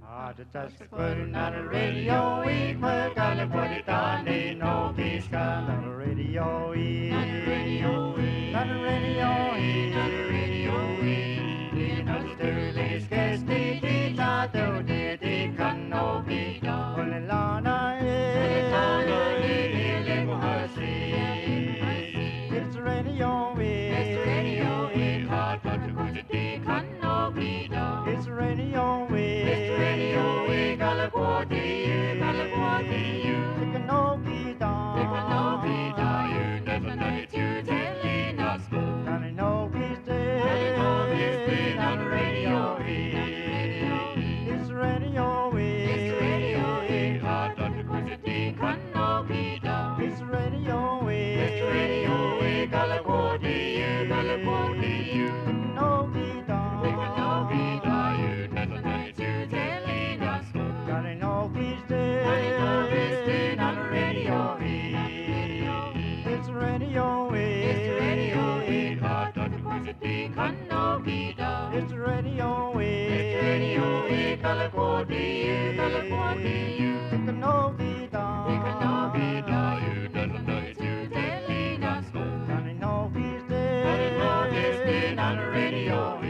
Just putting on the radio, we put on the put it on, they know he's got on the radio, on the radio, on the radio, on the radio, in the Sterling Sketch, the teacher, the can no be done. Only Lana, it's the radio, it's the radio, hard but to put it, they can no be done. It's the radio, it's the radio, we got a quarter, you can no be done. They can no be done, you never know it, you telling us. Can I know he's dead? Can I know he's dead on the radio? It's the radio, it's the radio, hard but to put it, they can no be done. It's the radio, it's the radio, we got a quarter, you can no be done. They can no be done, you never know it, you telling us. Can I know he's dead? Can I know he's dead on the radio? It's the radio, it's the radio, hard but to put it, they can no be done. It's the radio, it's the radio, got a quarter, you can no be done. They can no be done, you never know it, you telling us. Can I know he's dead? Can I know he's dead on the radio?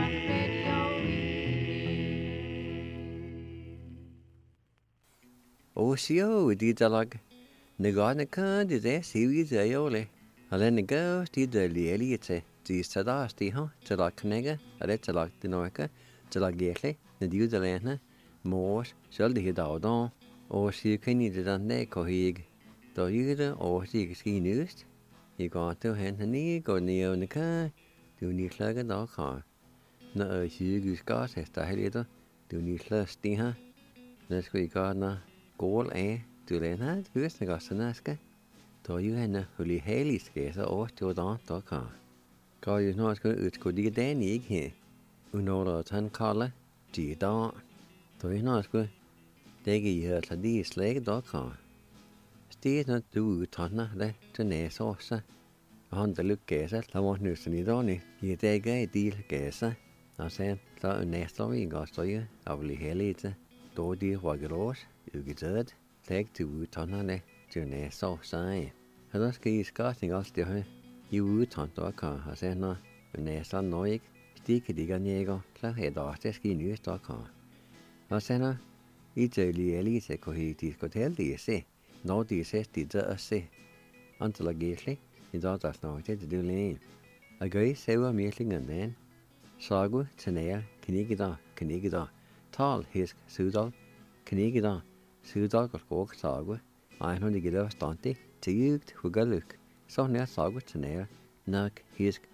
Osio didalag Nagarnaka did a series aiole. Alenago did the lielite, the sadasti, huh? Telaknega, a letalak the Norca, Telagete, the Dudalana, Morse, Sheldy Dowdon, or she can eat it on Necohig. Do you the or she ski news? You got to hand a knee, go near the car, do need like a dog car. No, she goes got as the header, do need less her. Let's go, gardener. Gål af, du lærer hørste godt naske. Da jo henne hulli heli skæser og Jordan dokker. Går jo snart skal utgå de den ikke her. Unåler han kalder de da. Da jo snart skal det giver til de slæge dokker. Sted når du udtrænder det til næse også. Og han der lykkæser, der var nøsten i dagene. I det er del gæser. Og så er næste vi går støje af hulli heli til. Da de rågerås. Ugetød, læg til udtånderne til næste år sag. Og der skal I skåsning også det her. I udtånd dokker, og så når næste år når ikke, stikker de gør nægger, så er der også skal I nye dokker. Og så når I tøjlige elise kunne I diskutere det se, når de ses de der at se. Antal af gæslig, i dag der snart til det læge. Og gør I sæver mærklingen den. Sagu til nære, knækkedar, tal hisk, sydal, knækkedar, Syddag og skog sagu, ejner de gider stande, tigugt hugaluk, så nær sagu til nær, nok hisk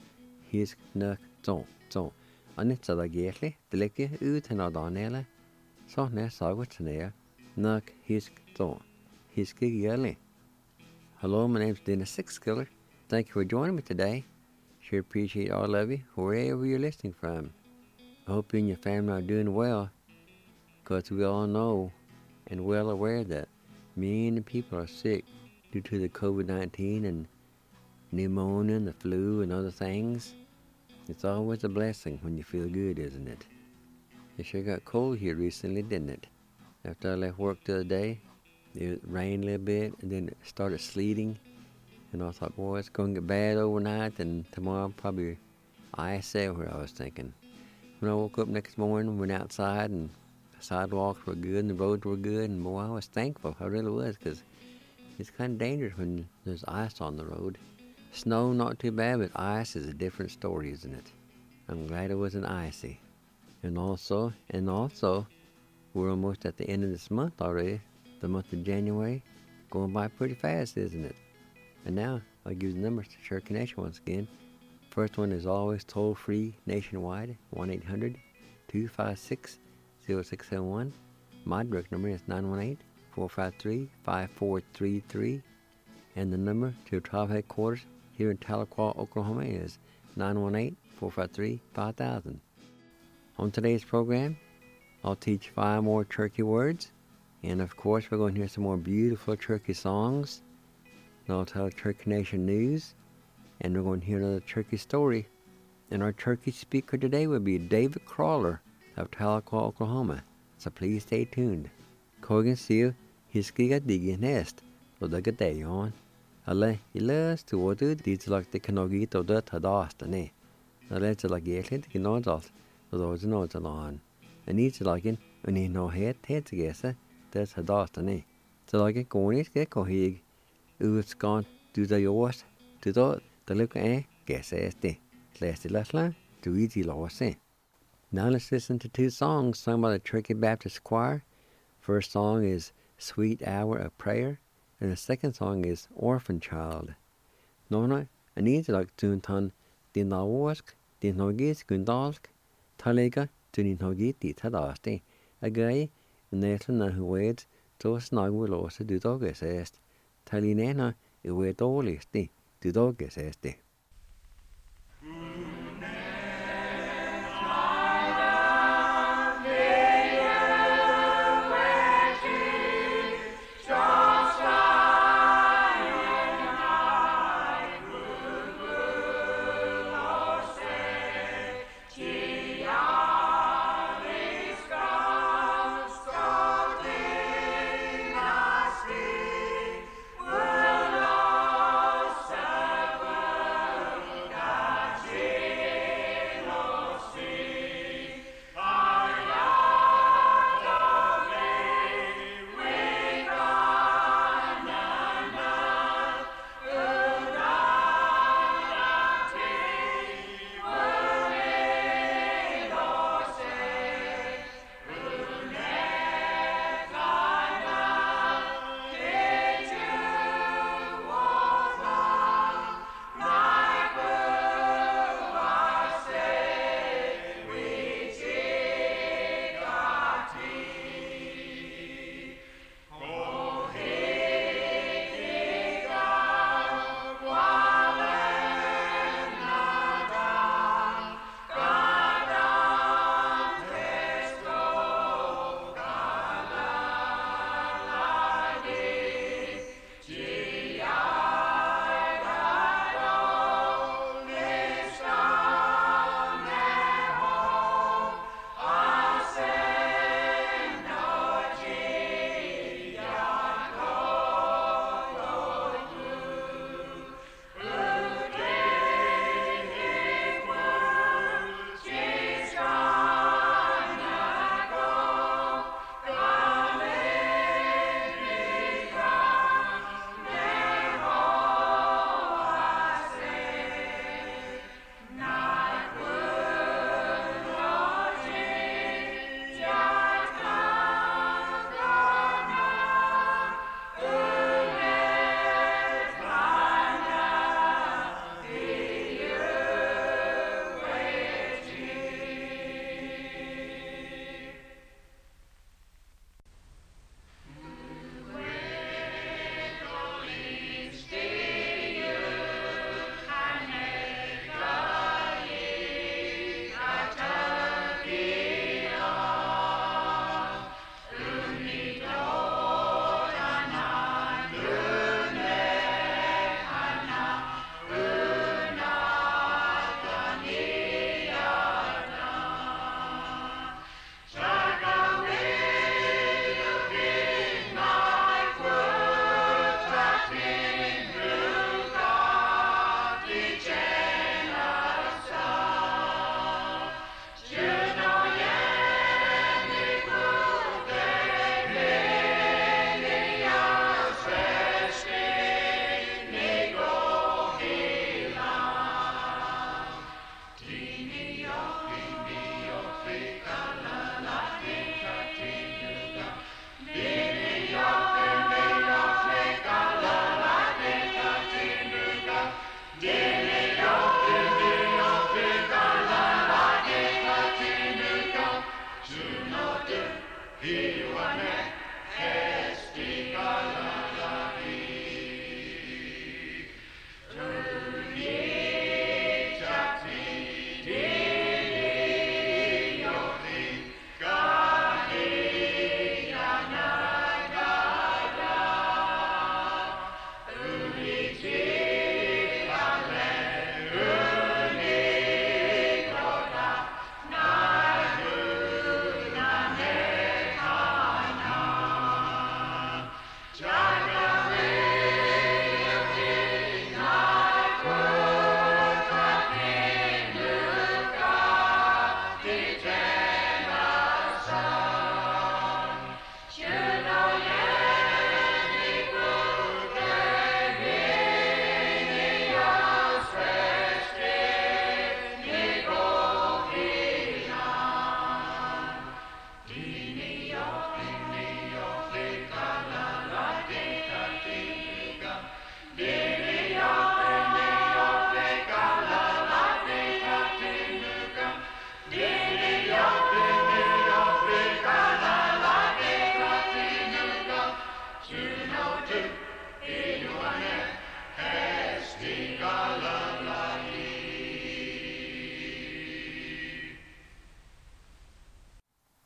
nok så. Og net så der gæslig, det lægger ud til noget danele, så nær sagu til nær, nok hisk gærlig. Hello, my name's Dennis Sixskiller. Thank you for joining me today. Sure appreciate all of you, wherever you're listening from. I hope you and your family are doing well, because we all know and well aware that many people are sick due to the COVID-19 and pneumonia and the flu and other things. It's always a blessing when you feel good, isn't it? It sure got cold here recently, didn't it? After I left work the other day, it rained a little bit and then it started sleeting. And I thought, boy, it's going to get bad overnight and tomorrow probably ice everywhere, I was thinking. When I woke up next morning, went outside and sidewalks were good and the roads were good, and boy, I was thankful. I really was, because it's kind of dangerous when there's ice on the road. Snow, not too bad, but ice is a different story, isn't it? I'm glad it wasn't icy. And also, we're almost at the end of this month already, the month of January, going by pretty fast, isn't it? And now, I'll give you the numbers to Cherokee Nation once again. First one is always toll-free nationwide, 1-800-256-0671. My direct number is 918-453-5433. And the number to tribe headquarters here in Tahlequah, Oklahoma is 918-453-5000. On today's program, I'll teach 5 more Cherokee words. And of course, we're going to hear some more beautiful Cherokee songs. And I'll tell Cherokee Nation news. And we're going to hear another Cherokee story. And our Cherokee speaker today will be David Crawler of Tahlequah, Oklahoma. so please stay tuned. Corgan siu hiskiga digi nest, or the good day on. Alle, illes to order these like the canogit of the tadastane. The letter like yelling to nodals, or those nods along. And each like in, when he no head together, that's tadastane. So like a cornish get cohig, who's gone to the yours, to the look guess as the last lasla, to easy law say. Now let's listen to two songs sung by the Turkey Baptist Choir. First song is Sweet Hour of Prayer, and the second song is Orphan Child. Nona, I need to like tuntan din naworsk, din nogis gundalsk, talega to din nogit di tadasti. A guy, nettle na hued, to snag will also do doggess est. Talinena, it were dårligst, do doggess est.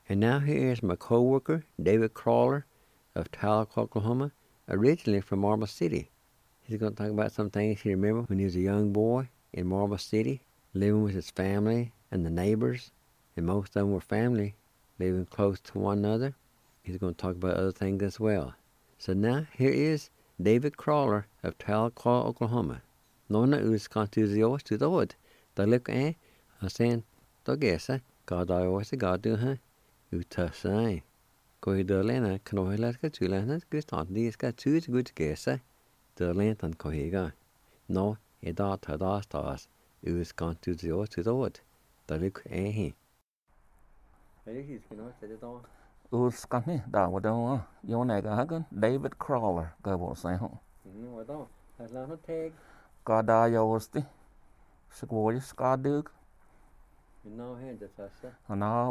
And now here is my co-worker, David Crawler of Tahlequah, Oklahoma, originally from Marble City. He's going to talk about some things he remembered when he was a young boy in Marble City, living with his family and the neighbors, and most of them were family, living close to one another. He's going to talk about other things as well. So now here is David Crawler of Tahlequah, Oklahoma. Nona uskantuzios to the wood. The look a saying, Dogesa, God I always a God do her. Utasai. Go the lena, canoilaska to lena, good on these got two good guesses. The lantern cohiga. No, a dot had our stars. Uskantuzios to the wood. The look a he. Uskanni, da wa đâu vô này cả cái David Crawler cái bộ sai không? What on? Has not take. Cả da vô sti. Squash ska được. No hand the first. Nó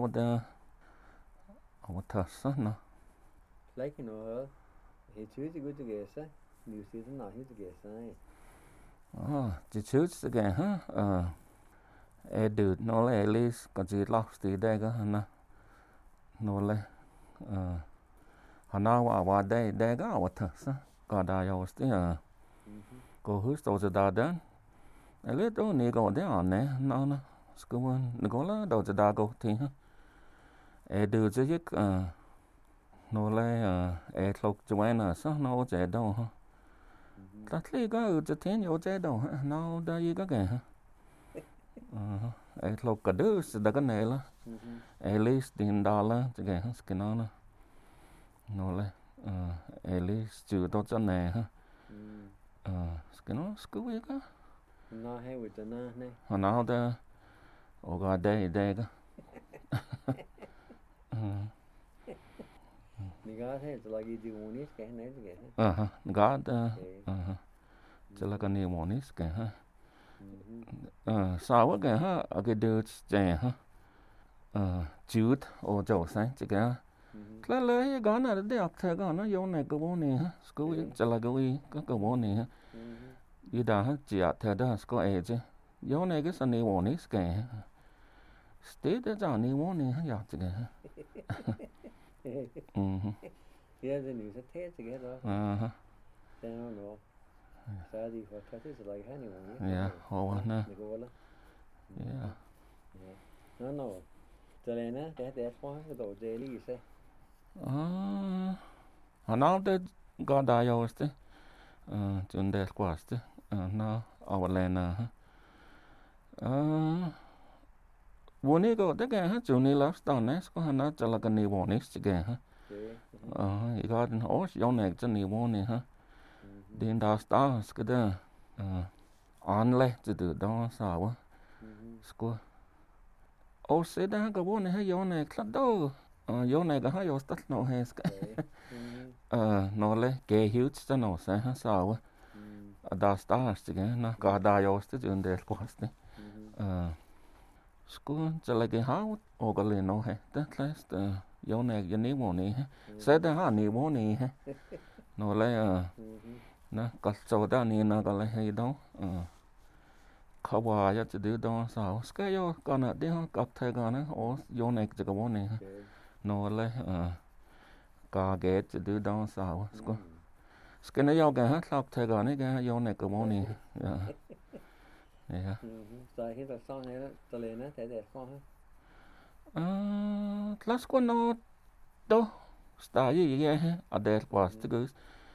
một thật sao nó. Like you know, he choose good to guess. You see the not his guess. Chỉ chút cái ha. Dude, nó là Elise, còn chỉ lọc tí đây cơ hả? Nó là nó vào đây có vào thật sao? Còn đã yêu tí cô hứa tổ chức đã đến. Elise đó nè có đấy à nè, nó sকুন nó là tổ chức đã có thì ha. Dude chứ chứ nó là lọc cho nó sao nó chạy đâu ha. Tất lý có cho thiên yêu chạy đâu ha, nó đây có kìa ha. Lộc cả đứa sẽ đã cái này là Elise tiền đô la chứ cái nó là Elise chữ tốt cho này ha cái nó cứu vậy cả nó hay với cho nó này nó ta ở gần đây cơ Nigga thấy là cái gì muốn ít cái này chứ gã chỉ là cái này muốn ít cái ha sao á cái ha cái đứa trẻ ha chút ở chỗ sáng chỉ cái là lấy cái này để học theo cái nó vô này cái bộ này ha school chỉ là cái bộ này ha đi đã chỉ học theo đó school ấy chứ vô này cái sân này bộ này cái stay để cho này bộ này ha học chỉ cái yeah then you said thế chứ cái đó sao nó sao đi phải cái thứ là cái này mà yeah hồ nè yeah no cho nên á để khoa cái đồ daily sẽ nó tới có đại yêu chứ chuẩn để qua chứ nó ở lên ha buồn này có tất cả hết chuẩn này là tao này có nó cho là cái này buồn này chứ cái ha có ở chỗ này cho này buồn này ha đến đó stars cái đó online từ đó sao á school ô sẽ đã cái buồn này hay vô này khá đâu vô này cái hay vô tất nó hay nó lấy cái huge cho nó sẽ sao á đó stars chứ cái nó có đại vô chứ chuẩn để qua chứ school cho lại cái háo ô cái liền nó hay tất là vô này cái này buồn này sẽ đã ha này buồn này nó lấy nó có số đó này nó có lấy hay đâu khó qua cho từ đó sao cái vô con ở đây họ cặp thay con nó ô vô này chỉ có bốn này nó lấy có ghé từ đó sao cái này vô cái hết cặp thay con này cái vô này có bốn này yeah tại hiện tại sau này đó tôi lên á để con class của nó đâu start gì vậy ha ở đây qua cái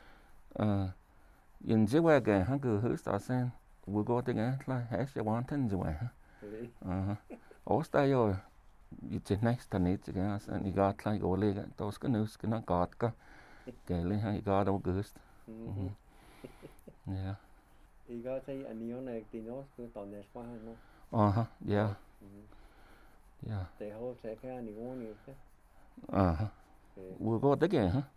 in dưới quê cái hắn cứ hứa sao xem vừa có tiếng ấy là hết sẽ hoàn thành rồi ha ở đây rồi trên next tuần ít cái anh đi gặp lại gọi lại tôi cái news cái nó cọt cái lên hay gặp đâu cứ yeah ý có thấy anh yêu này thì nó cứ toàn đẹp quá nó yeah để họ sẽ cái anh yêu nhiều chứ vừa có tới cái hả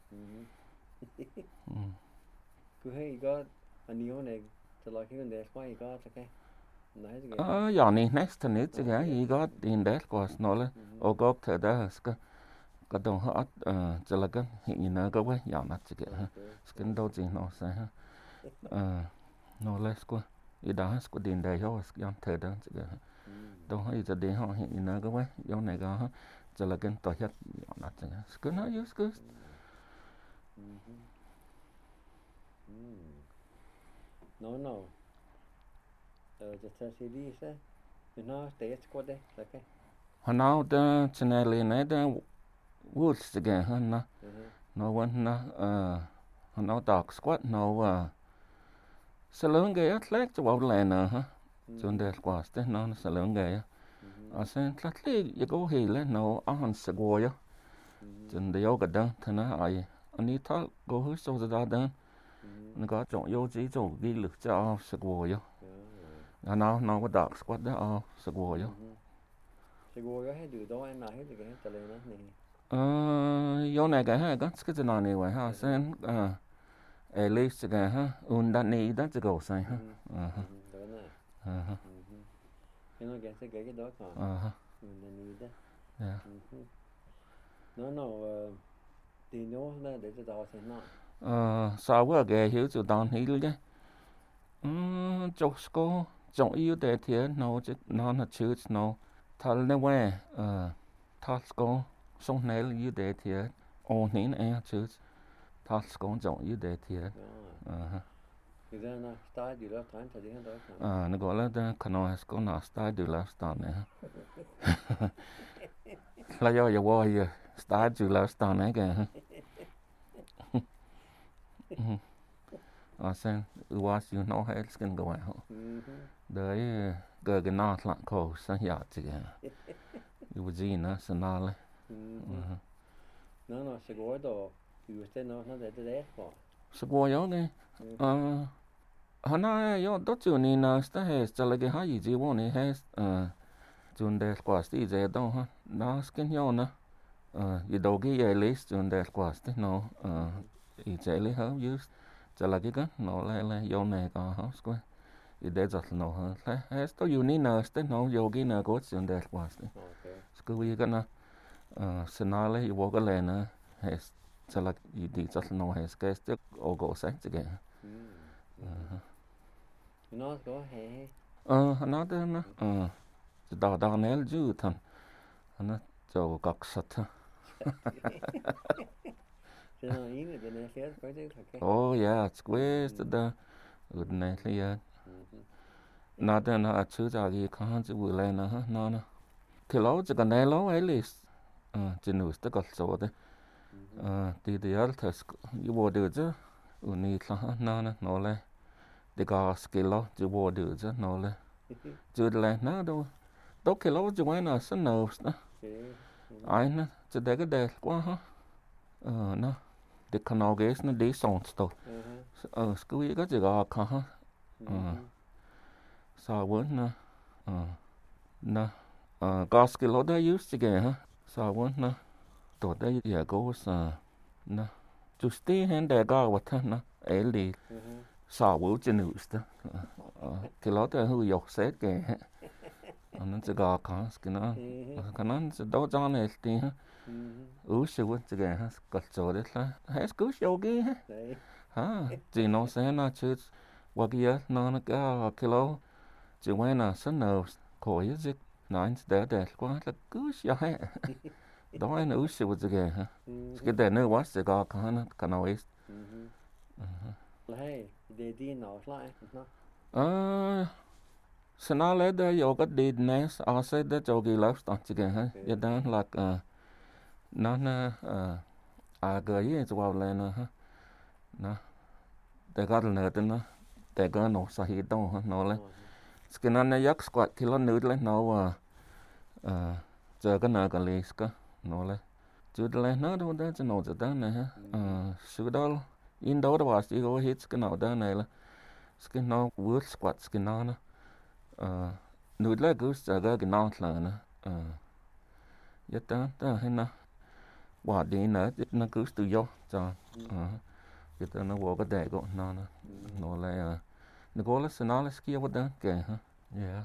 cứ hay có anh yêu này cho lại cái đẹp quá ý có cái nói cái giờ này next tuần ít cái ý có in đẹp quá nó là ô có thể đó cái đồng họ cho là cái hiện như nó có cái giờ nó chỉ cái đâu gì nó sẽ nó lấy qua ý đó có điện đầy ho cái thể đó chỉ cái đâu hay giờ để họ hiện như nó có cái giờ này có cho là cái tòa hết nó chẳng cứ nói yếu cứ no just say đi sẽ nó test qua đây là cái họ nói đó cho nên là này đó woods again ha nó vẫn họ nói dog squat nó sẽ lớn cái athlete cho bảo lại nè ha cho nên squat thế nó sẽ lớn cái ở sen athlete you go here nó on sẽ go yo cho nên yoga đó thế nó ai anh đi tháo go hết số ra đó nó có chọn yếu chỉ chọn ghi lực cho sẽ go yo nó có dog squat đó sẽ go yo Seguro hay được đó em nói hết cái trả lời nó này. Yo này cái ha cái gì này vậy ha sen at least cái ha đã ní đóจะ go sai ha. Đó này. Cái nó cái đó còn. Đã ní đó. Yeah. Nó thì nó để cho tao xem nó. Sao quá cái hiểu cho tao hiểu đấy. Chọc school chọn yếu để thiệt nó chứ nó là chữ nó thằng này vậy thằng school xong này là yếu để thiệt ôn nín em chứ thằng school chọn yếu để thiệt. Thì ra nó style du lifestyle thì đến đó. Nó gọi là Kanoa school nó style du lifestyle này. Là do vậy style du lifestyle này kìa. Sen was you know how it's gonna go out. Đấy cái nó lặng cổ sang nhà chị kìa. Yêu gì nữa sang nó lên. Nó sẽ gọi đồ yêu tên nó để đấy bỏ. Sẽ gọi yếu cái. Họ nói yếu tốt chỗ này là sẽ hết cho lại cái hay gì vô này hết. Chúng để qua tí dễ đâu ha. Nó skin yếu nữa. Yêu đầu cái dễ lấy chúng để qua tí nó. Ý dễ lấy hơn use. Cho là cái nó lại vô này có hết quá. Ý để giật nó hơn. Hết tôi yêu ní nợ tí nó vô cái nợ có chúng để qua tí. Cứ vì cái nó. Sẽ nói lấy vô cái lệ nữa. Hết. Cho là ý đi giật nó hết cái stick ô gỗ sách chứ kìa. Nó có hè. Nó đó nó. Chỉ đào nέλ dữ thân. Nó cho gọc sạch ha. Thế nó ý là này sẽ phải thế thật cái. Oh yeah, it's great đó. Này thì nó đó nó chữ ra cái con chữ vừa lên nữa nó. Thì lâu chỉ cần này lâu ấy lì. Chỉ nụ sẽ có số đấy. Thì ở thật yêu vô được chứ. Uni nó lên. Thì có skill lo chỉ vô được chứ nó lên. Chứ lên nó đâu. Tốt cái lâu chỉ quay nó sẽ nấu đó. Ai nó chỉ để cái đẹp quá ha. Nó. Thì khả năng ghế nó đi xong rồi. Cứ ý có chỉ có khả ha. Sao vẫn nó. Nó. Có skill lo đó use chứ kìa ha. Sao vẫn nó. Tổ đây giờ có nó. Chú tí hẹn để có vật thân nó. Ấy lì. Sao vẫn chứ nữ đó. Cái lo đó hư dọc xét kìa. Nó chỉ có cái nó. Khả năng sẽ đó cho này thì ha. Sự vật chứ kìa ha. Cật chỗ đấy là. Hết cứ show kì ha. Chỉ nó sẽ nó chứ. Và kia nó cái lo. Chỉ quay nó sẽ nở. Khỏi dịch. Nó anh sẽ để quá là cứ show hết. Đó là sự vật chứ kìa ha. Cái để nơi quá sẽ có khả năng ấy. Hay, để đi nó lại sẽ nói lấy đó vô cái đi này sẽ để cho cái lớp đó chứ kìa ha. Vậy đó là nó cái gì cho vào lên ha. Nó để có nữa tên nó để có nó sẽ hít đâu ha nó lên. Cái nó yak squat thì nó nữ lên nó chờ cái nào cái lì cái nó lên. Chứ lên nó đâu đó cho nó đó này ha. Sự đó in đó đó chỉ có hit cái nào đó này là cái nó vượt squat cái nó nữ là cứ sợ cái nó là nó nhất đó hay nó bỏ đi nữa nó cứ tự do cho cái đó nó vô cái đề của nó lại nó có là nó là kia vật đó kìa ha. Yeah.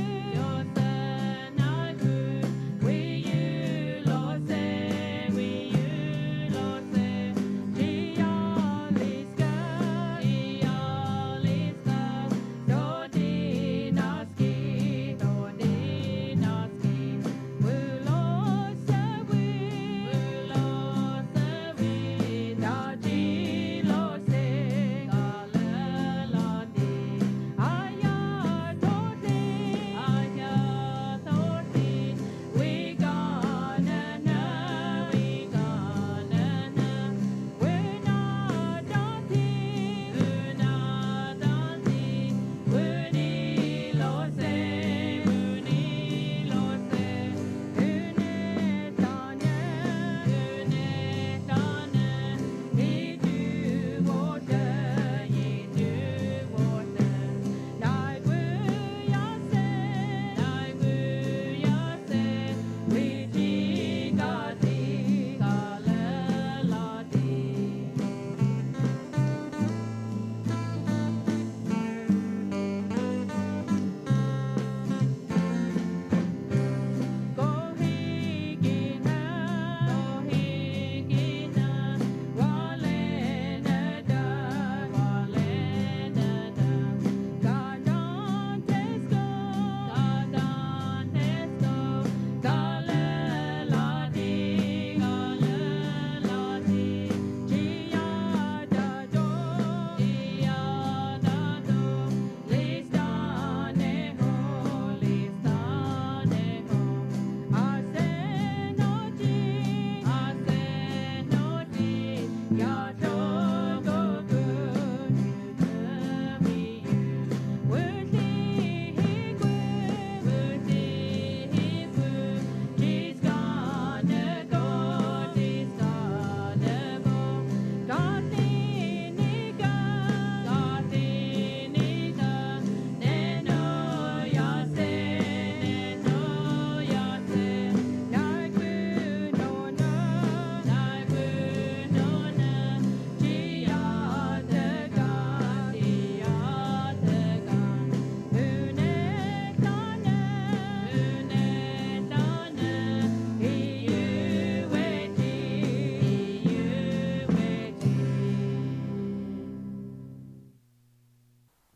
We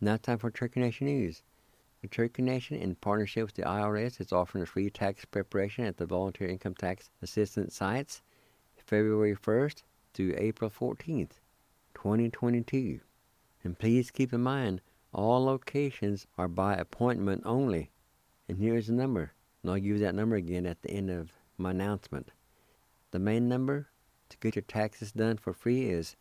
Now time for Cherokee Nation News. The Cherokee Nation, in partnership with the IRS, is offering a free tax preparation at the Volunteer Income Tax Assistance sites February 1st through April 14th, 2022. And please keep in mind, all locations are by appointment only. And here's the number. And I'll give you that number again at the end of my announcement. The main number to get your taxes done for free is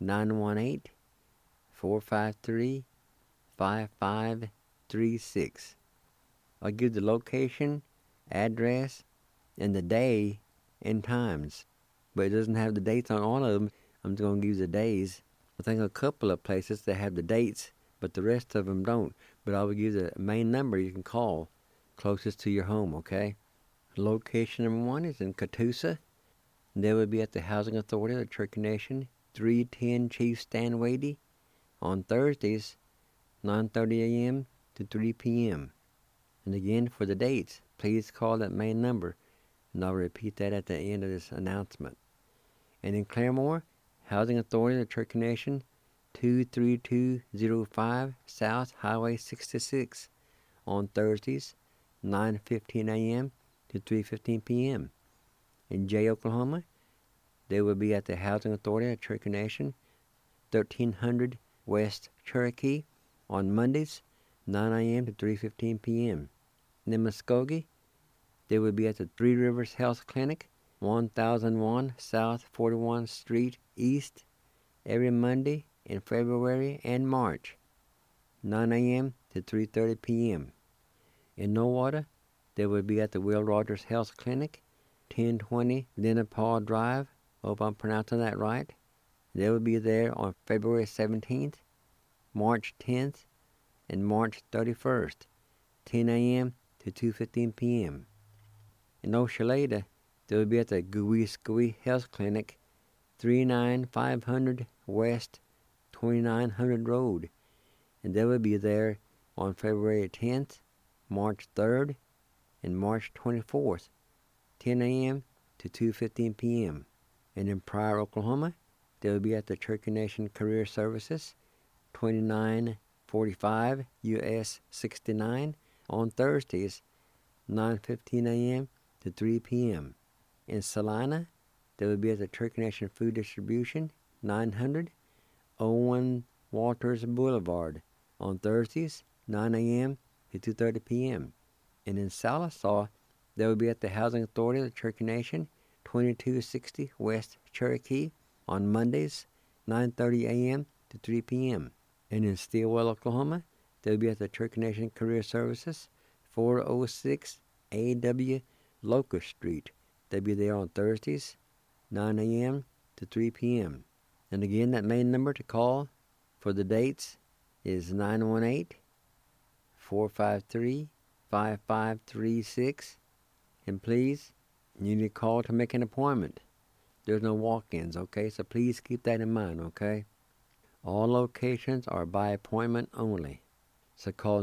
918-453-5536. I'll give the location, address, and the day and times. But it doesn't have the dates on all of them. I'm just going to give you the days. I think a couple of places that have the dates, but the rest of them don't. But I will give you the main number you can call closest to your home, okay? Location number 1 is in Catoosa. They will be at the Housing Authority of the Cherokee Nation, 310 Chief Stanwady, on Thursdays, 9:30 a.m. to 3 p.m. And again, for the dates, please call that main number, and I'll repeat that at the end of this announcement. And in Claremore, Housing Authority of the Cherokee Nation, 23205 South Highway 66, on Thursdays, 9:15 a.m. to 3:15 p.m. In Jay, Oklahoma, they will be at the Housing Authority of Cherokee Nation, 1300 West Cherokee, on Mondays, 9 a.m. to 3:15 p.m. In Muskogee, they will be at the Three Rivers Health Clinic, 1001 South 41st Street East, every Monday in February and March, 9 a.m. to 3:30 p.m. In Nowata, they will be at the Will Rogers Health Clinic, 1020 Lenapaw Drive. Hope I'm pronouncing that right. They will be there on February 17th, March 10th, and March 31st, 10 a.m. to 2:15 p.m. In Oshaleda, they will be at the Gooey Health Clinic, 39500 West 2900 Road, and they will be there on February 10th, March 3rd, and March 24th, 10 a.m. to 2:15 p.m. And in Pryor, Oklahoma, they will be at the Cherokee Nation Career Services, 2945 US 69, on Thursdays, 9:15 a.m. to 3 p.m. In Salina, they will be at the Cherokee Nation Food Distribution, 900 01 Walters Boulevard, on Thursdays, 9 a.m. to 2:30 p.m. And in Sallisaw, they will be at the Housing Authority of the Cherokee Nation, 2260 West Cherokee, on Mondays, 9:30 a.m. to 3 p.m. And in Stillwell, Oklahoma, they will be at the Cherokee Nation Career Services, 406 A.W. Locust Street. They'll be there on Thursdays, 9 a.m. to 3 p.m. And again, that main number to call for the dates is 918-453-5536. And please, you need to call to make an appointment. There's no walk-ins, okay? So please keep that in mind, okay? All locations are by appointment only. So call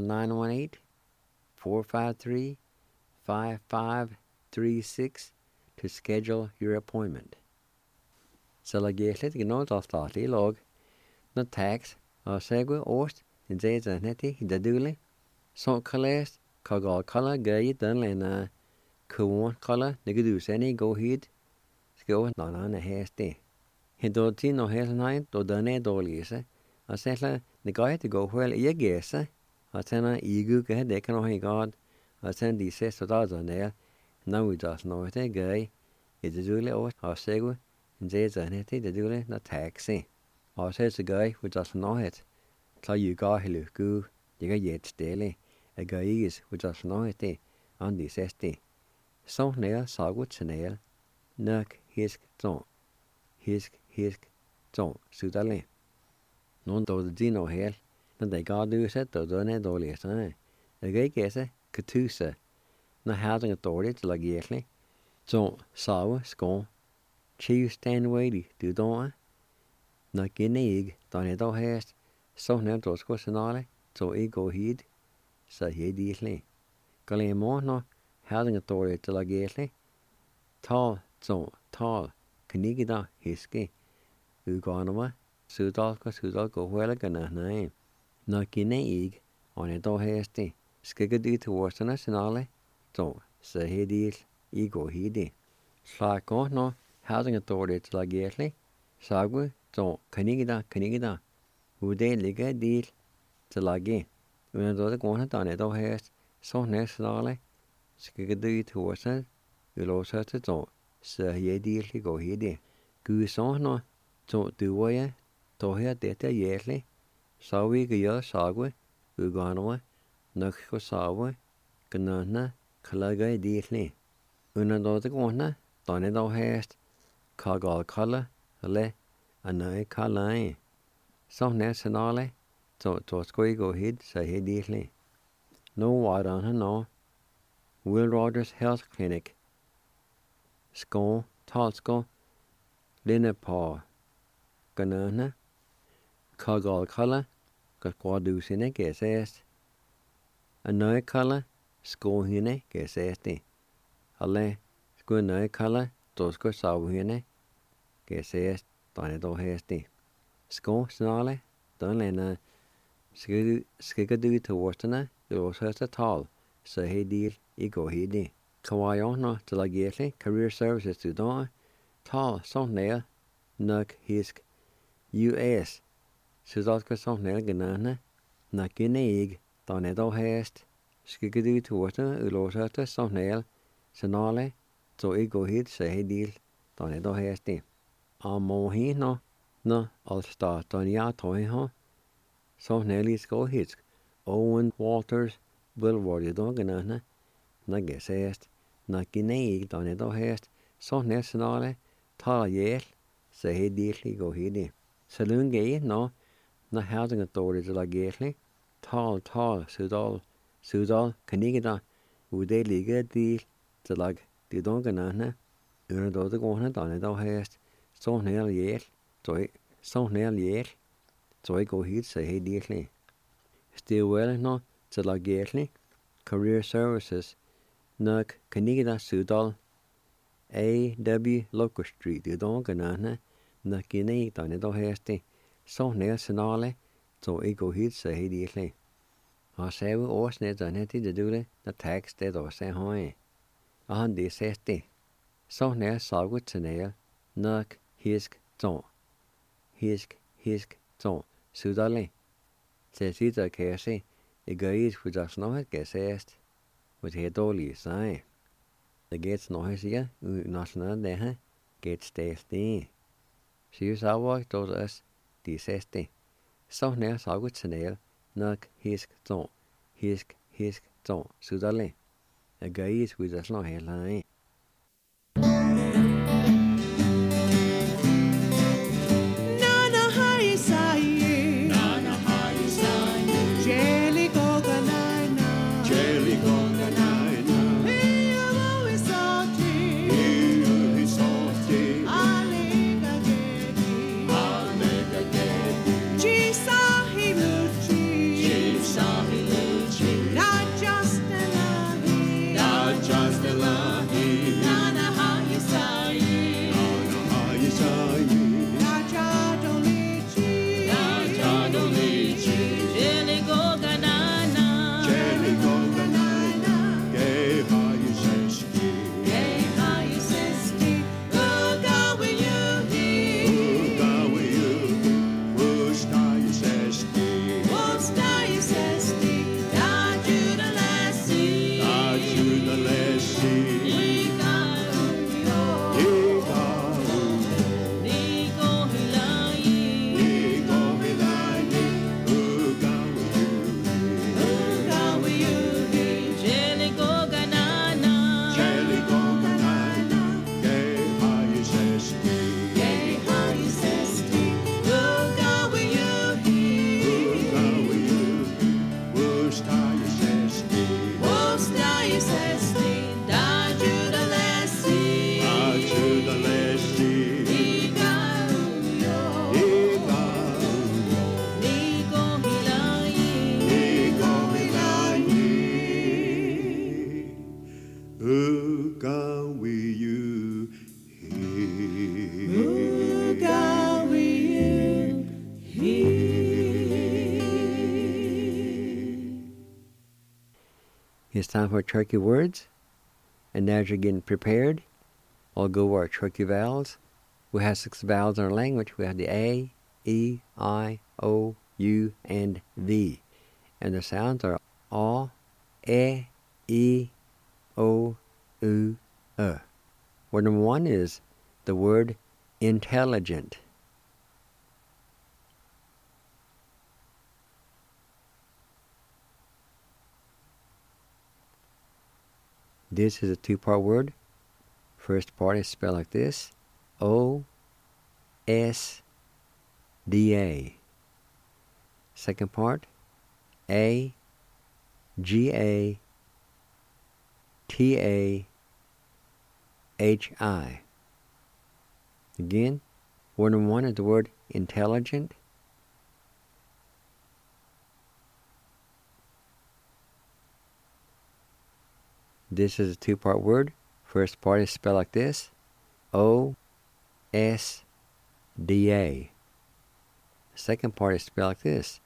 918-453-5536 to schedule your appointment. Så la gæslet gnål av statlig log, når tax og segwe åst, den zæza netti dadule, så kalest, kagal kala gøy den lena, kuon kala, negedu seni go hid, skå nana hæste. Hindoti no helnai do dane dolise, og sætla negøy til gå hvel i gæse, og tænder igu gæ det kan også god, og tænder de sæs og dadanel, når vi das noget det gøy, i det dule åst og segwe, zæza netti dadule na taxi. Og så så gøy, vi das noget, klar you går hele gu, det kan jet stille, at gøyes, vi das noget det, og de sæs det. Så nær sagut til nær, nok hisk ton. Hisk, ton, sudale. Nogen dog det no hel, men det går du sæt og dønne dårlige sig. Det gik gæse, Catoosa, når Housing Authority til at gæsle, ton, save, skån, Chief Stanwady, du dårne, når gæne dårne dog hæst, så nemt du sko senale, så gå hid, så hid gæsle. Gale mor når Housing Authority til at gæsle, tal, knigida hiske, uganova, sudal go huela gana nae, na gine ig on it hesti skigadi to worst nationale to se hedil ego hidi slako no housing authority to lagerli sagu to kanigida ude liga deal to lagi una do the one on it hest so nationale skigadi to worst ulosa to se hedil ego hidi gu so no to duoya to her detta yerli sawi gya sagwe uganwa nakho sawe kanana khalaga diirli una do the one tane do hest kagal kala le anai kalai so nationale to skoi go hid sa hedili no water no Will Rogers Health Clinic sko talsko Linepa kanana kagal kala ka kwadu sine kesest anai kala sko hine kesesti alle sko nai kala to sko sau hine kesest tane do hesti sko snale don lena skigadu to worstana lo hesta tal so hedil ego hedi kawayono to lagerli career services to don tal sonne nak hisk US Suzalka sonne ganana nakineig tane do hest skigadu to worstana lo hesta sonne sanale to ego hid so hedil tane do hesti Amohi no alsta Tonya Toyho so Nelly Sko Hitsk Owen Walters Billboard Doganana Nagesest Nakineig Donedo Hest so Nationale Ta Yel say dearly go hidi. Saloon gay no na housing authorities la gately tall Sudal Kanigida Ude Liga deal to lag the Doganana Uno the Gona Donedo Hest so nel yel toy go hit say dearly. Still well no to la gately career services Nuk Kanigida Sudal A.W. Local Street the Doganana Nakine Donedo Hesti so nel Sanale to ego hit say dearly. I say we all sned on it to do the tax dead or say hoy. On this sesti so nel sagut to nail Nuk Hisk ton Sudale says he's a casey the guys who just know it guess asked with head dolly sign the gates noise here national there gate stay she was our told us disesti so near sagut snail Nuk Hisk ton Sudale the guys who just know headline Not just a lie. It's time for Cherokee words. And as you're getting prepared, I'll go over our Cherokee vowels. We have 6 vowels in our language. We have the A, E, I, O, U, and V. And the sounds are A, E, O, U, Word number 1 is the word intelligent. This is a 2-part word. First part is spelled like this: O-S-D-A. Second part, A-G-A-T-A-H-I. Again, word number 1 is the word intelligent. This is a 2-part word. First part is spelled like this: O-S-D-A. Second part is spelled like this: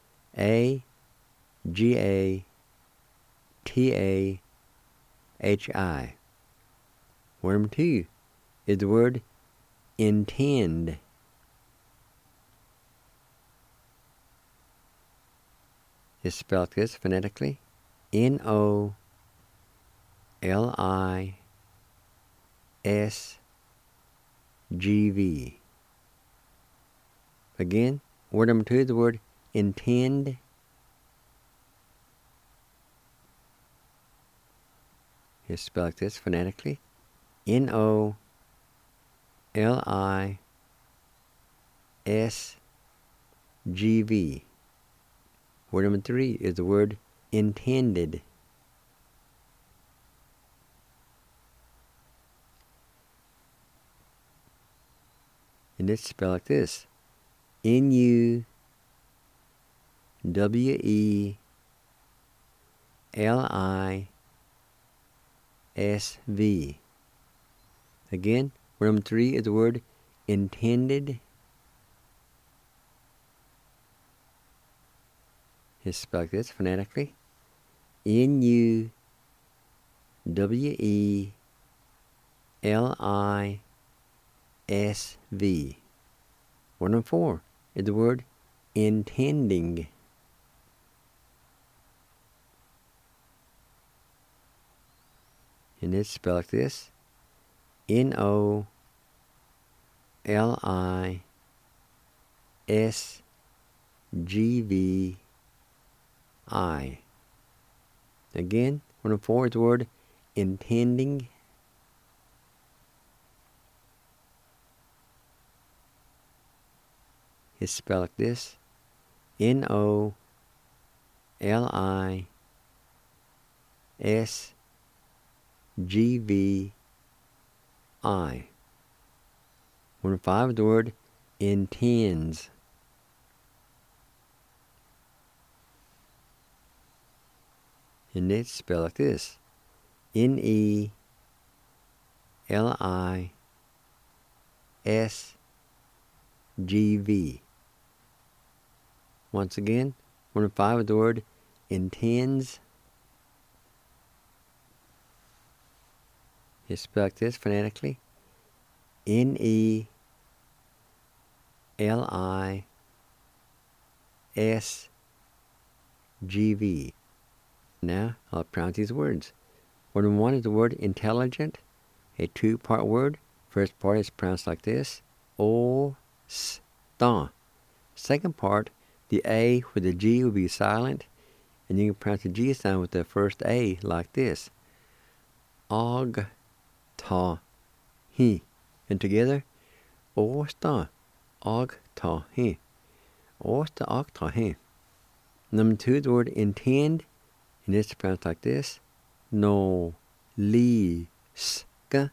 A-G-A-T-A-H-I. Word number 2 is the word intend. It's spelled like this phonetically: N-O-L-I-S-G-V. Again, word number 2 is the word intend. It's spelled like this phonetically: N-O-L-I-S-G-V. Word number 3 is the word intended. And it's spelled like this: N-U-W-E-L-I-S-V. Again, word number 3 is the word intended. It's spelled like this phonetically: N-U-W-E-L-I-S-V. Word number 4 is the word intending. And it's spelled like this: N-O-L-I-S-G-V-I. Again, word number 4 is the word intending. It's spelled like this: N-O-L-I-S-G-V-I. Word number 5 is the word intends. And it's spelled like this: N-E-L-I-S-G-V. Once again, word number 5 is the word intends. It's spelled like this phonetically: N-E-L-I-S-G-V. Now, I'll pronounce these words. Word number 1 is the word intelligent, a 2-part word. First part is pronounced like this: O-S-T-A. Second part, the A with the G will be silent, and you can pronounce the G sound with the first A like this: Og-ta-hi. And together, O-sta, Og-ta-hi. O-sta, Og-ta-hi. Number 2 is the word intend, and it's pronounced like this: No-li-ska,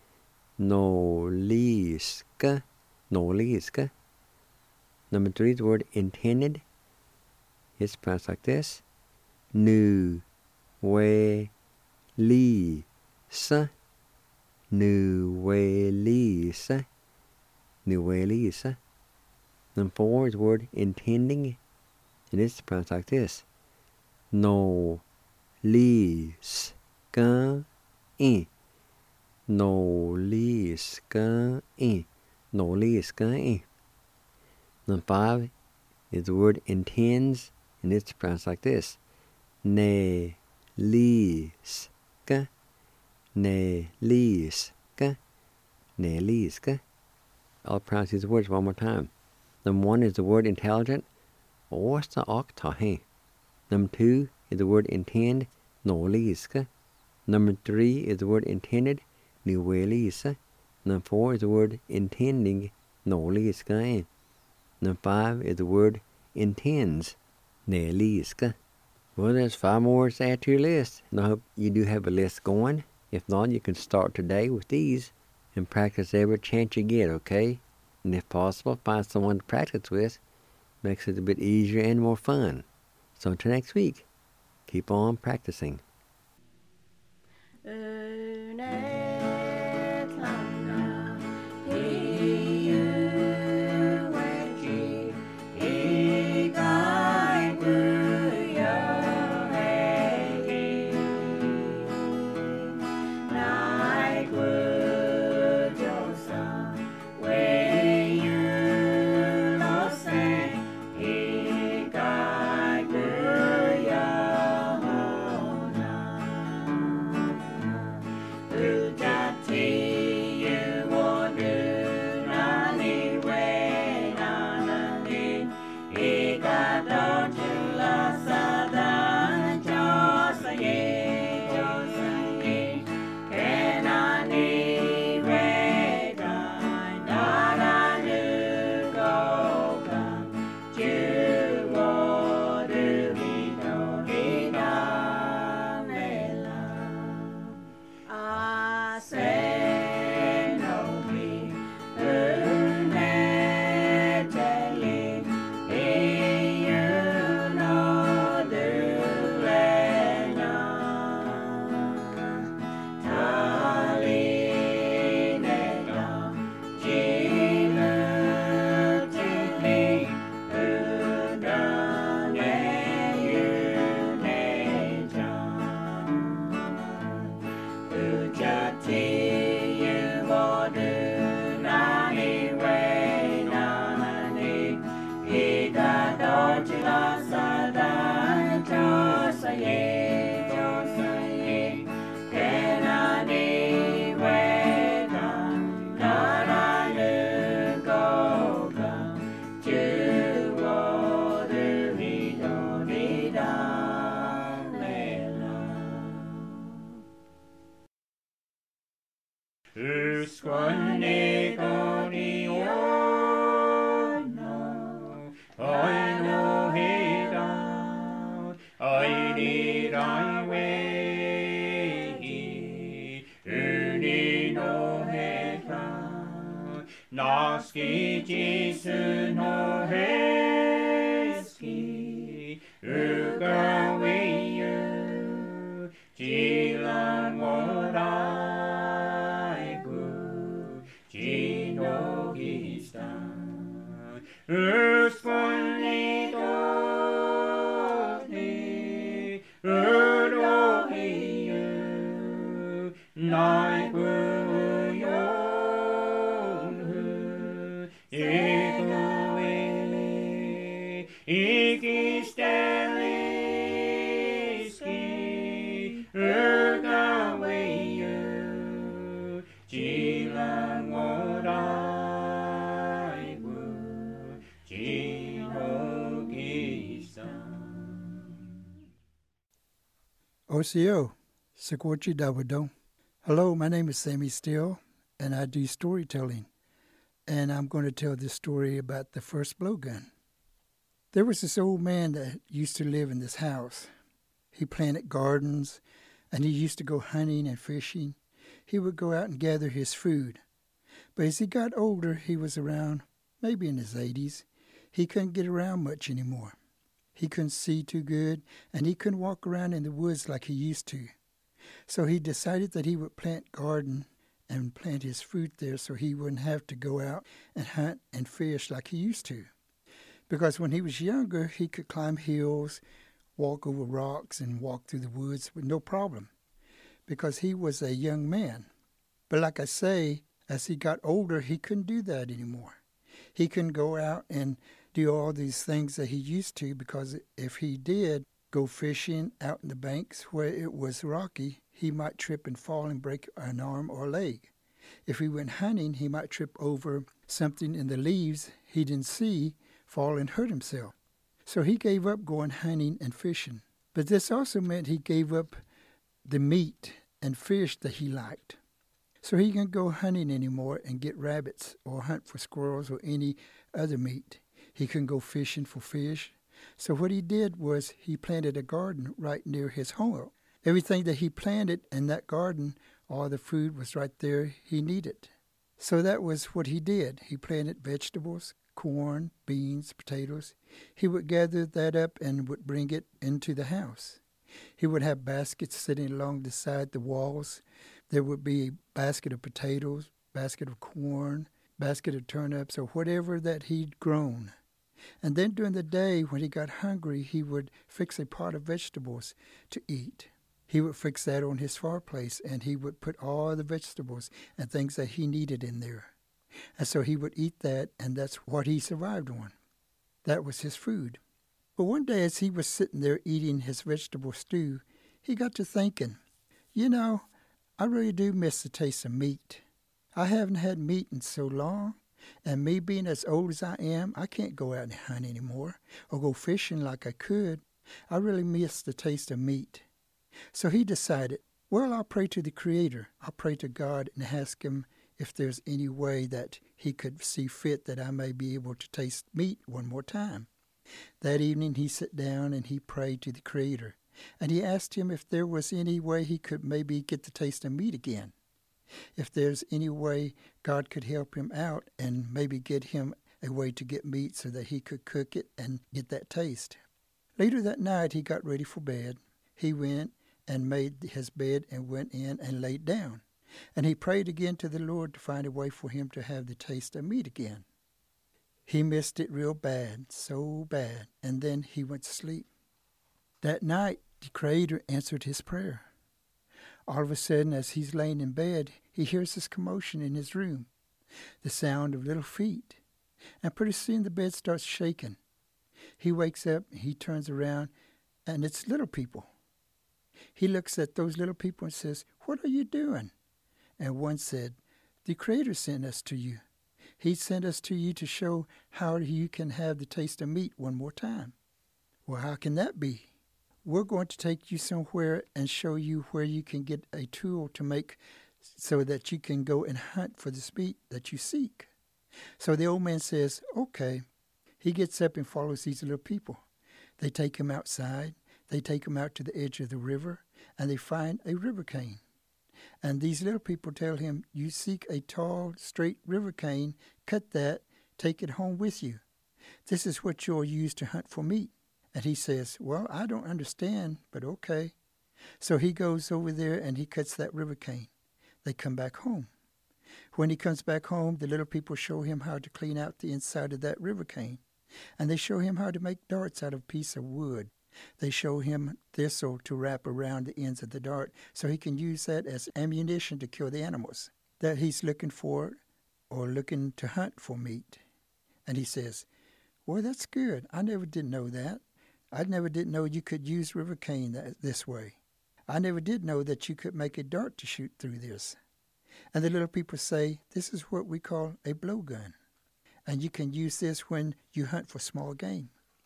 no-li-ska, no-li-ska. Number 3 is the word intended. It's pronounced like this: Nu-we-li-sa, nu-we-li-sa, nu-we-li-sa. Number 4 is the word intending, and it's pronounced like this: No-li-ska, lees, gun, in. No lees, gun, in. No lees, gun, in. Number 5 is the word intends, and it's pronounced like this. Ne lees, gun. Ne lees, gun. Ne lees, gun. I'll pronounce these words one more time. Number 1 is the word intelligent. Osta oktahe. Number 2 is the word intend. Noliska. Number 3 is the word intended. Nuelisa. Number 4 is the word intending. Noliska. Number 5 is the word intends. Neliska. Well, there's 5 more words to add to your list, and I hope you do have a list going. If not, you can start today with these and practice every chance you get, okay? And if possible, find someone to practice with. Makes it a bit easier and more fun. So until next week, keep on practicing. Naski Jesu no heski ugawiyu jilan modaigu jinogistan uskunitoni udohiyu naigu Ikisteliski ugawiyu jilan modaigu jinogistan. OCO, Sequoia Dawadon. Hello, my name is Sammy Steele, and I do storytelling. And I'm going to tell this story about the first blowgun. There was this old man that used to live in this house. He planted gardens, and he used to go hunting and fishing. He would go out and gather his food. But as he got older, he was around, maybe in his 80s. He couldn't get around much anymore. He couldn't see too good, and he couldn't walk around in the woods like he used to. So he decided that he would plant garden and plant his fruit there so he wouldn't have to go out and hunt and fish like he used to. Because when he was younger, he could climb hills, walk over rocks and walk through the woods with no problem because he was a young man. But like I say, as he got older, he couldn't do that anymore. He couldn't go out and do all these things that he used to because if he did go fishing out in the banks where it was rocky, he might trip and fall and break an arm or leg. If he went hunting, he might trip over something in the leaves he didn't see, fall and hurt himself. So he gave up going hunting and fishing. But this also meant he gave up the meat and fish that he liked. So he couldn't go hunting anymore and get rabbits or hunt for squirrels or any other meat. He couldn't go fishing for fish. So what he did was he planted a garden right near his home. Everything that he planted in that garden, all the food was right there he needed. So that was what he did. He planted vegetables, corn, beans, potatoes. He would gather that up and would bring it into the house. He would have baskets sitting along the side the walls. There would be a basket of potatoes, basket of corn, basket of turnips, or whatever that he'd grown. And then during the day, when he got hungry, he would fix a pot of vegetables to eat. He would fix that on his fireplace, and he would put all the vegetables and things that he needed in there. And so he would eat that, and that's what he survived on. That was his food. But one day as he was sitting there eating his vegetable stew, he got to thinking, you know, I really do miss the taste of meat. I haven't had meat in so long, and me being as old as I am, I can't go out and hunt anymore or go fishing like I could. I really miss the taste of meat. So he decided, well, I'll pray to the Creator. I'll pray to God and ask Him if there's any way that He could see fit that I may be able to taste meat one more time. That evening he sat down and he prayed to the Creator. And he asked Him if there was any way he could maybe get the taste of meat again. If there's any way God could help him out and maybe get him a way to get meat so that he could cook it and get that taste. Later that night he got ready for bed. He went and made his bed and went in and laid down. And he prayed again to the Lord to find a way for him to have the taste of meat again. He missed it real bad, so bad, and then he went to sleep. That night, the Creator answered his prayer. All of a sudden, as he's laying in bed, he hears this commotion in his room, the sound of little feet, and pretty soon the bed starts shaking. He wakes up, he turns around, and it's little people. He looks at those little people and says, "What are you doing?" And one said, "The Creator sent us to you. He sent us to you to show how you can have the taste of meat one more time." "Well, how can that be?" "We're going to take you somewhere and show you where you can get a tool to make so that you can go and hunt for this meat that you seek." So the old man says, "Okay." He gets up and follows these little people. They take him outside. They take him out to the edge of the river, and they find a river cane. And these little people tell him, "You seek a tall, straight river cane, cut that, take it home with you. This is what you'll use to hunt for meat." And he says, "Well, I don't understand, but okay." So he goes over there and he cuts that river cane. They come back home. When he comes back home, the little people show him how to clean out the inside of that river cane. And they show him how to make darts out of a piece of wood. They show him thistle to wrap around the ends of the dart so he can use that as ammunition to kill the animals that he's looking for or looking to hunt for meat. And he says, "Well, that's good. I never did know that. I never did know you could use river cane this way. I never did know that you could make a dart to shoot through this." And the little people say, "This is what we call a blowgun. And you can use this when you hunt for small game."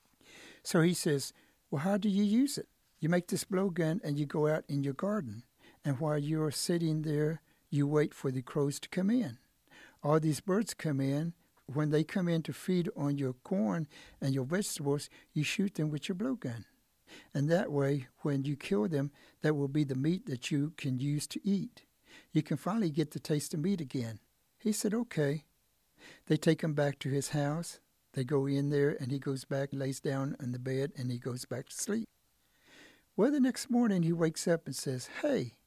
So he says, "Well, how do you use it?" "You make this blowgun and you go out in your garden. And while you're sitting there, you wait for the crows to come in. All these birds come in. When they come in to feed on your corn and your vegetables, you shoot them with your blowgun. And that way, when you kill them, that will be the meat that you can use to eat. You can finally get the taste of meat again." He said, "Okay." They take him back to his house. They go in there, and he goes back, lays down on the bed, and he goes back to sleep. Well, the next morning, he wakes up and says, "Hey."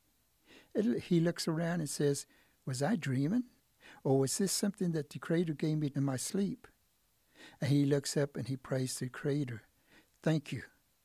He looks around and says, "Was I dreaming? Or was this something that the Creator gave me in my sleep?" And he looks up and he prays to the Creator. "Thank you.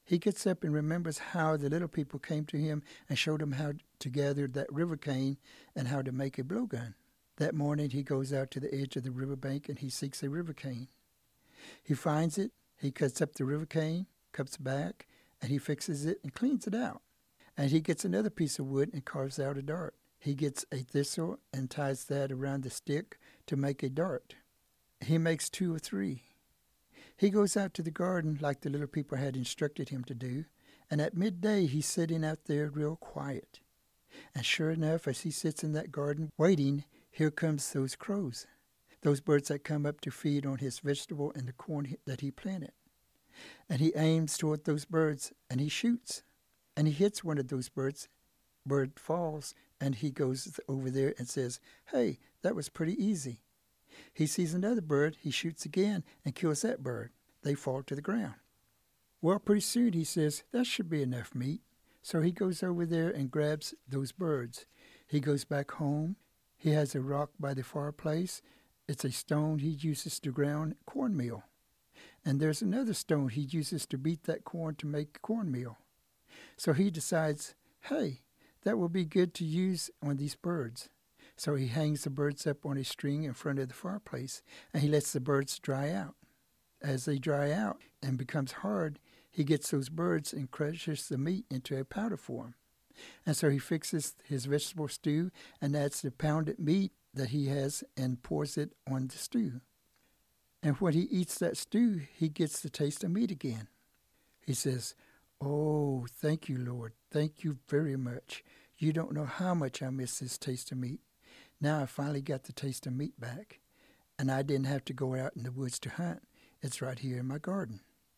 He gets up and remembers how the little people came to him and showed him how to gather that river cane and how to make a blowgun. That morning he goes out to the edge of the riverbank and he seeks a river cane. He finds it, he cuts up the river cane, comes back, and he fixes it and cleans it out. And he gets another piece of wood and carves out a dart. He gets a thistle and ties that around the stick to make a dart. He makes 2 or 3. He goes out to the garden like the little people had instructed him to do, and at midday he's sitting out there real quiet. And sure enough, as he sits in that garden waiting, here comes those crows, those birds that come up to feed on his vegetable and the corn that he planted. And he aims toward those birds, and he shoots. And he hits one of those birds. Bird falls, and he goes over there and says, "Hey, that was pretty easy." He sees another bird, he shoots again, and kills that bird. They fall to the ground. Well, pretty soon he says, that should be enough meat. So he goes over there and grabs those birds. He goes back home. He has a rock by the fireplace. It's a stone he uses to ground cornmeal. And there's another stone he uses to beat that corn to make cornmeal. So he decides, hey, that will be good to use on these birds. So he hangs the birds up on a string in front of the fireplace, and he lets the birds dry out. As they dry out and becomes hard, he gets those birds and crushes the meat into a powder form. And so he fixes his vegetable stew and adds the pounded meat that he has and pours it on the stew. And when he eats that stew, he gets the taste of meat again. He says, "Oh, thank you, Lord. Thank you very much. You don't know how much I miss this taste of meat. Now I finally got the taste of meat back, and I didn't have to go out in the woods to hunt. It's right here in my garden."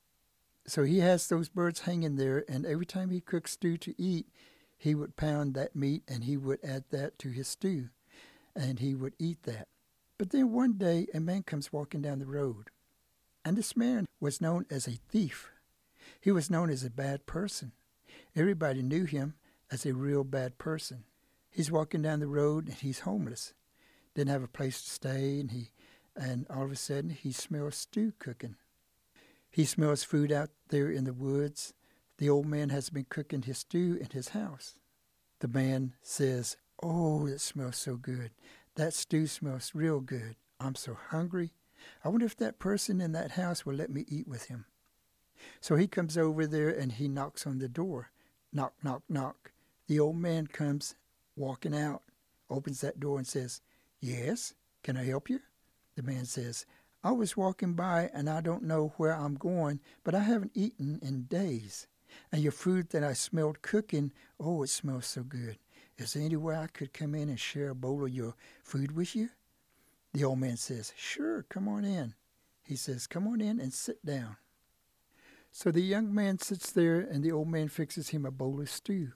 So he has those birds hanging there, and every time he cooks stew to eat, he would pound that meat, and he would add that to his stew, and he would eat that. But then one day, a man comes walking down the road, and this man was known as a thief. He was known as a bad person. Everybody knew him as a real bad person. He's walking down the road, and he's homeless. Didn't have a place to stay, and all of a sudden, he smells stew cooking. He smells food out there in the woods. The old man has been cooking his stew in his house. The man says, "Oh, it smells so good. That stew smells real good. I'm so hungry. I wonder if that person in that house will let me eat with him." So he comes over there and he knocks on the door. Knock, knock, knock. The old man comes walking out, opens that door and says, "Yes, can I help you?" The man says, "I was walking by and I don't know where I'm going, but I haven't eaten in days. And your food that I smelled cooking, oh, it smells so good. Is there any way I could come in and share a bowl of your food with you?" The old man says, "Sure, come on in." He says, "Come on in and sit down." So the young man sits there and the old man fixes him a bowl of stew.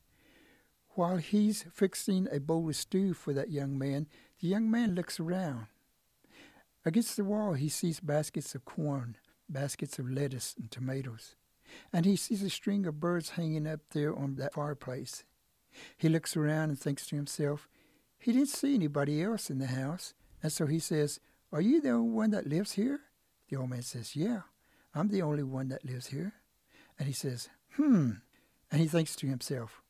While he's fixing a bowl of stew for that young man, the young man looks around. Against the wall, he sees baskets of corn, baskets of lettuce and tomatoes, and he sees a string of birds hanging up there on that fireplace. He looks around and thinks to himself, he didn't see anybody else in the house, and so he says, "Are you the only one that lives here?" The old man says, "Yeah, I'm the only one that lives here." And he says, and he thinks to himself,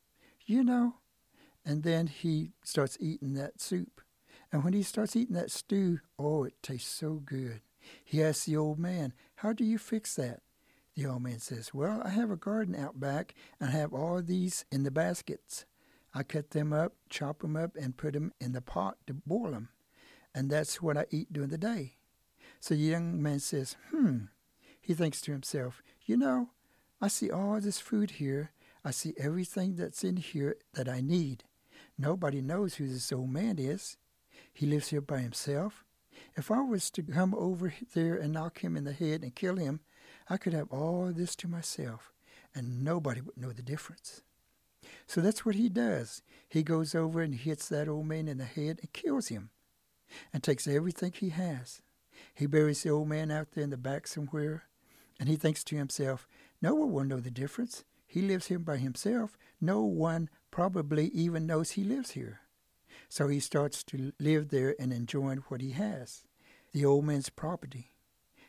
and then he starts eating that soup. And when he starts eating that stew, oh, it tastes so good. He asks the old man, "How do you fix that?" The old man says, "Well, I have a garden out back, and I have all of these in the baskets. I cut them up, chop them up, and put them in the pot to boil them. And that's what I eat during the day." So the young man says, He thinks to himself, I see all this food here. I see everything that's in here that I need. Nobody knows who this old man is. He lives here by himself. If I was to come over there and knock him in the head and kill him, I could have all this to myself, and nobody would know the difference. So that's what he does. He goes over and hits that old man in the head and kills him, and takes everything he has. He buries the old man out there in the back somewhere, and he thinks to himself, no one will know the difference. He lives here by himself. No one probably even knows he lives here. So he starts to live there and enjoying what he has, the old man's property.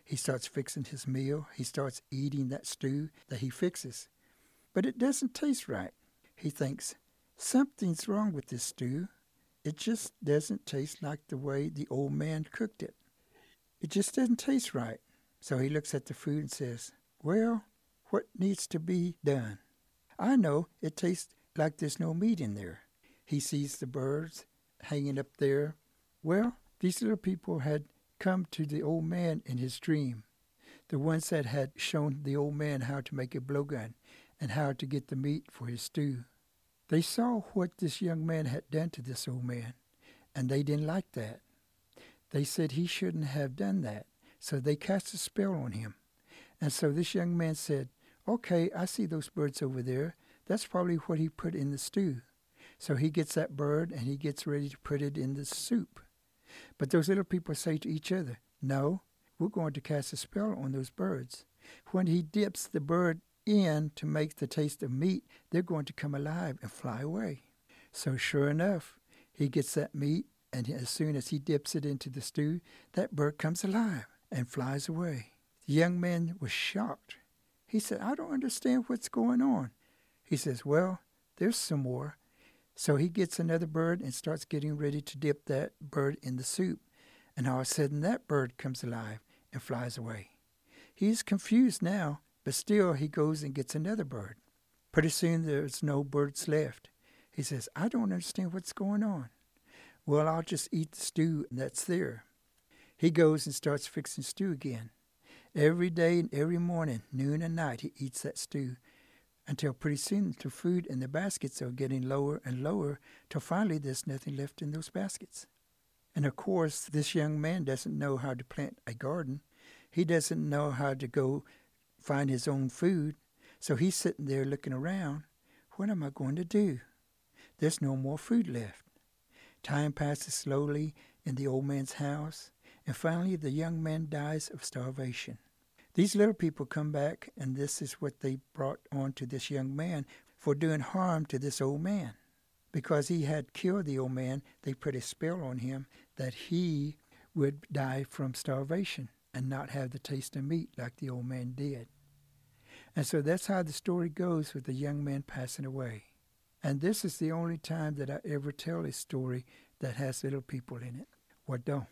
He starts fixing his meal. He starts eating that stew that he fixes. But it doesn't taste right. He thinks, something's wrong with this stew. It just doesn't taste like the way the old man cooked it. It just doesn't taste right. So he looks at the food and says, well, what needs to be done? I know it tastes like there's no meat in there. He sees the birds hanging up there. Well, these little people had come to the old man in his dream, the ones that had shown the old man how to make a blowgun and how to get the meat for his stew. They saw what this young man had done to this old man, and they didn't like that. They said he shouldn't have done that, so they cast a spell on him. And so this young man said, okay, I see those birds over there. That's probably what he put in the stew. So he gets that bird and he gets ready to put it in the soup. But those little people say to each other, no, we're going to cast a spell on those birds. When he dips the bird in to make the taste of meat, they're going to come alive and fly away. So sure enough, he gets that meat, and as soon as he dips it into the stew, that bird comes alive and flies away. The young man was shocked. He said, I don't understand what's going on. He says, well, there's some more. So he gets another bird and starts getting ready to dip that bird in the soup. And all of a sudden, that bird comes alive and flies away. He's confused now, but still he goes and gets another bird. Pretty soon, there's no birds left. He says, I don't understand what's going on. Well, I'll just eat the stew that's there. He goes and starts fixing stew again. Every day and every morning, noon and night, he eats that stew until pretty soon the food in the baskets are getting lower and lower till finally there's nothing left in those baskets. And of course, this young man doesn't know how to plant a garden. He doesn't know how to go find his own food. So he's sitting there looking around. What am I going to do? There's no more food left. Time passes slowly in the old man's house, and finally the young man dies of starvation. These little people come back, and this is what they brought on to this young man for doing harm to this old man. Because he had killed the old man, they put a spell on him that he would die from starvation and not have the taste of meat like the old man did. And so that's how the story goes with the young man passing away. And this is the only time that I ever tell a story that has little people in it. What don't?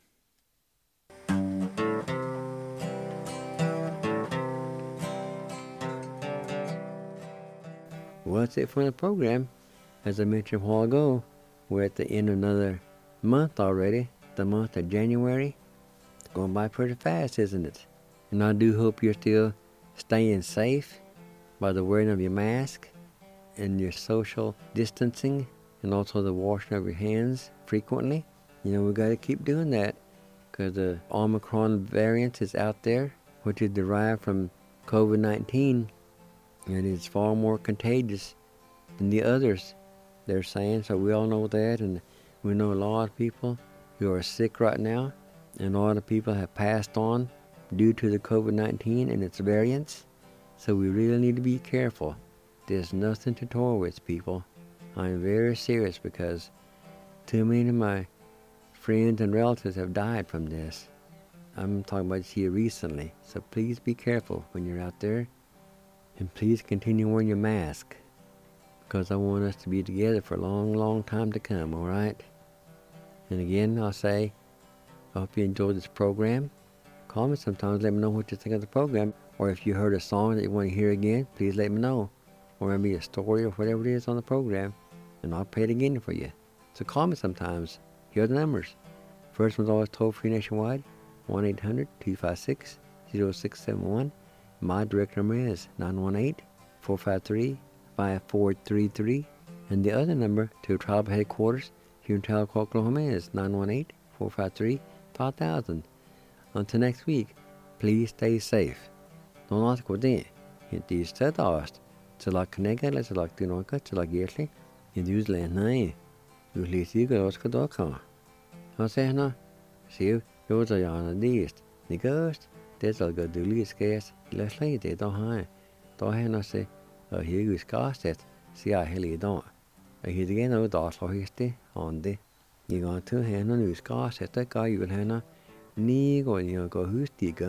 Well, that's it for the program. As I mentioned a while ago, we're at the end of another month already, the month of January. It's going by pretty fast, isn't it? And I do hope you're still staying safe by the wearing of your mask and your social distancing and also the washing of your hands frequently. You know, we got to keep doing that because the Omicron variant is out there, which is derived from COVID-19. And it's far more contagious than the others, they're saying. So we all know that, and we know a lot of people who are sick right now, and a lot of people have passed on due to the COVID-19 and its variants. So we really need to be careful. There's nothing to toy with, people. I'm very serious because too many of my friends and relatives have died from this. I'm talking about this here recently. So please be careful when you're out there. And please continue wearing your mask, because I want us to be together for a long, long time to come, all right? And again, I'll say, I hope you enjoyed this program. Call me sometimes, let me know what you think of the program. Or if you heard a song that you want to hear again, please let me know. Or maybe a story or whatever it is on the program, and I'll play it again for you. So call me sometimes. Here are the numbers. First one's always toll-free nationwide, 1-800-256-0671. My direct number is 918-453-5433. And the other number to tribal headquarters here in Tahlequah, Oklahoma is 918-453-5000. Until next week, please stay safe. Don't ask what they hit said asked. Till I connect, let's like the Noka, till I get it. In New Zealand, nay. You leave you go to the I say, no. See you, yours are on the east. The ghost. There's a good duly scarce. Let's lay it, don't I? Don't I know say, oh, here you scarce it. See, I hell you don't. I hear again, no dot or history on the. You got to hand on you scarce it, that guy you will have. Ni go, you go who's the gun.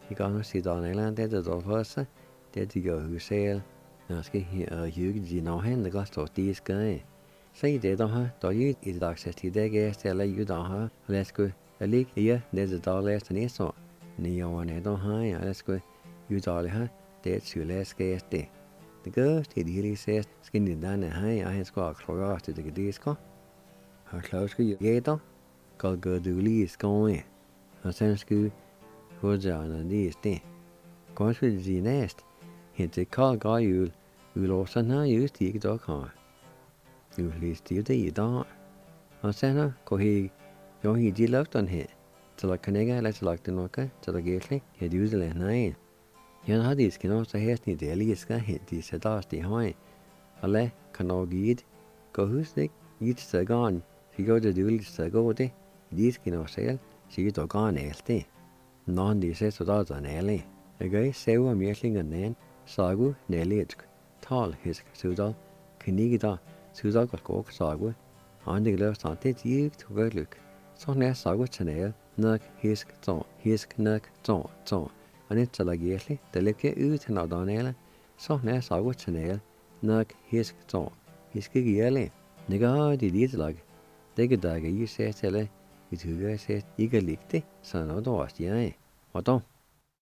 I går sit on Nederland, det der først, det de går huset. Når skal hygge de når hen, det går stå de skal. Så I det der har, der I det dags til det gæst eller I der har, lad os gå. Jeg ligger her, det der læste næste år. 9 år der har jeg, lad os gå. I der har, det er til læs gæst det. Det går, det de hele sæt, skal ni der har jeg, han skal klare til det skal. Har klart skal jeg der. Går du lige skal. Og så skal hovedsagen det er det. Går skal de næste. Hente kold græjul. Ulåser den her just ikke dog har. Nu læste jeg det i dag. Og så går jeg jo i de løfterne her. Så der kan ikke lade sig lagt det nok, så der giver slik. Jeg er ude af nej. Jeg har det skal også hesten i det lige skal hen de sætter de høje. Og lad kan nok give det. Gå husk ikke. I et sted garn. Så går det ud så går det. De skal nok selv. Så går det garn alt det. Når de sætter der den alle. Jeg gør sæver mjælkingen den. Sagu næletsk. Tal hisk sudal. Knigida sudal går sagu. Andre løfter det givet tilgødlyk. Så nær sagu til nok hisk nok så. Og net så lagerlig, der ligger ud til noget så nær sagu til nok hisk så. Hisk ikke alle. Nægger det lite lag. Det kan der ikke i sæt eller i tyve sæt ikke ligge det, så noget der også jeg. Og da